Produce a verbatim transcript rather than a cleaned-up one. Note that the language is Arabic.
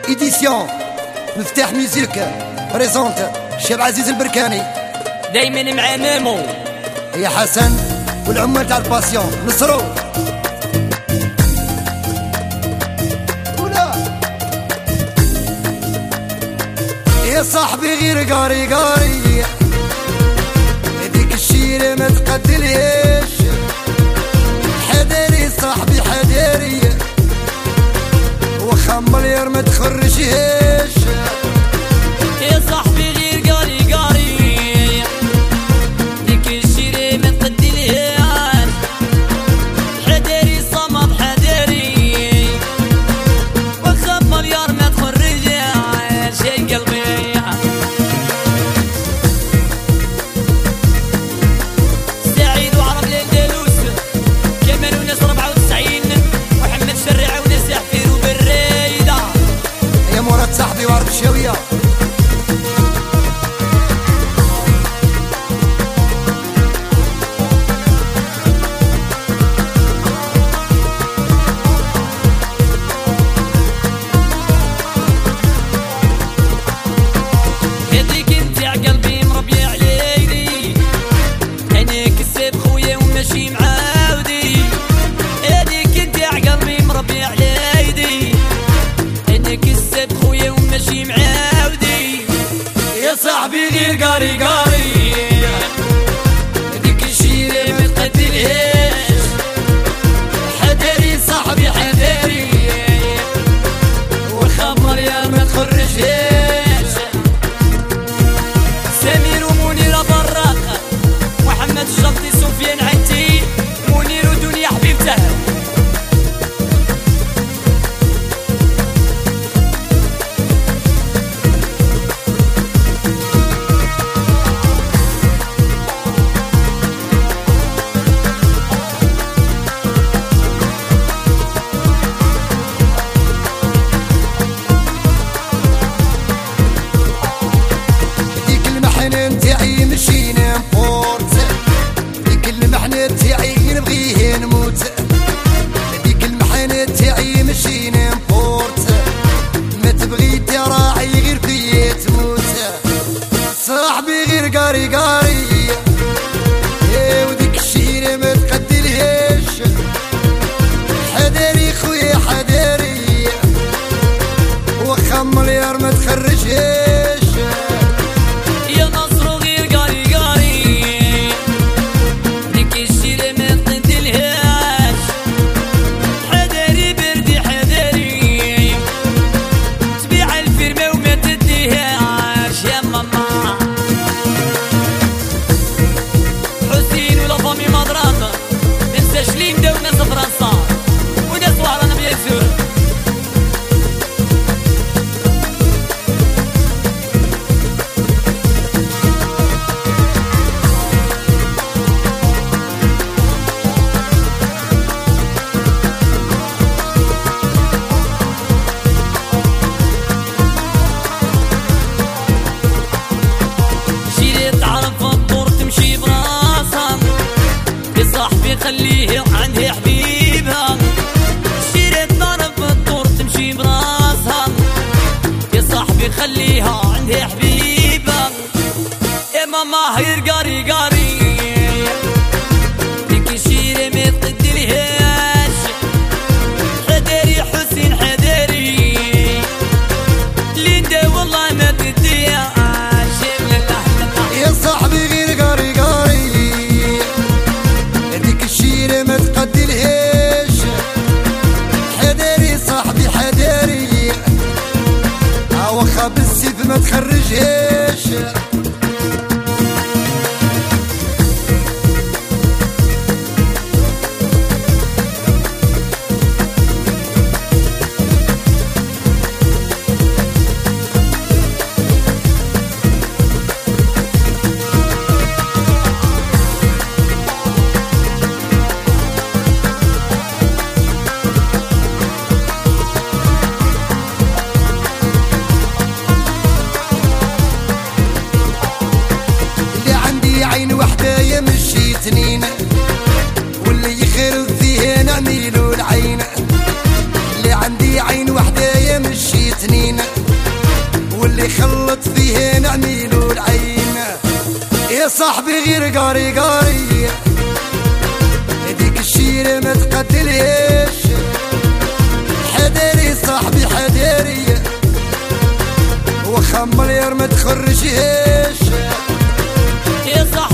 إديسيون مفتاح ميوزيك بريزونت الشاب عزيز البركاني دايما مع ميمو يا حسن والعمال تاع الباسيون نصرو يا صاحبي غير قاري قاري هذيك الشيرة ما تقتلهاش حذاري صاحبي حذاري وخا مليار ما تخرجهاش يا صاحبي غير قاري قاري هذيك الشيرة ما تقتلهاش حذاري صمد حذاري وخا مليار ما تخرجهاش يا قلبي صاحبي وارد الشاوية هذيك انت ع قلبي مربي عليدي انا كسب خويا وماشي معاودي هذيك انت ع قلبي مربي عليدي انا كسب خويا وماشي معاودي يا صاحبي غير قاري قاري هذيك الشيرة ما تقتلهاش حذاري صاحبي حذاري والخمر يا ما تخرجهاش سمير ومنيرة براقة محمد الشلطي سفيان عتي منير ودنيا حبيبته تاعي مشي نمبورت ديك المحنة تاعي نبغيه نموت ديك المحنة تاعي مشي نمبورت ما تبغي تراعي غير فيا تموت صاحبي غير قاري قاري يا وديك الشيرة ما تقتلهاش حذاري خويا حذاري وخا مليار ما تخرجهاش خليه عندها حبيبها شيرة طرف الدور تمشي براسها يا صاحبي خليها عندها حبيبها يا ماما غير قاري قاري ديك الشيرة ما تقتلهاش حذاري حسين حذاري ليندا والله ما تديهاش يا صاحبي غير قاري قاري الشيرة ما تقتلهاش حذاري صاحبي حذاري وخا بالسيف صاحبي غير قاري قاري هديك الشيرة ما تقتلهاش حذاري صاحبي حذاري وخا مليار ما تخرجهاش يا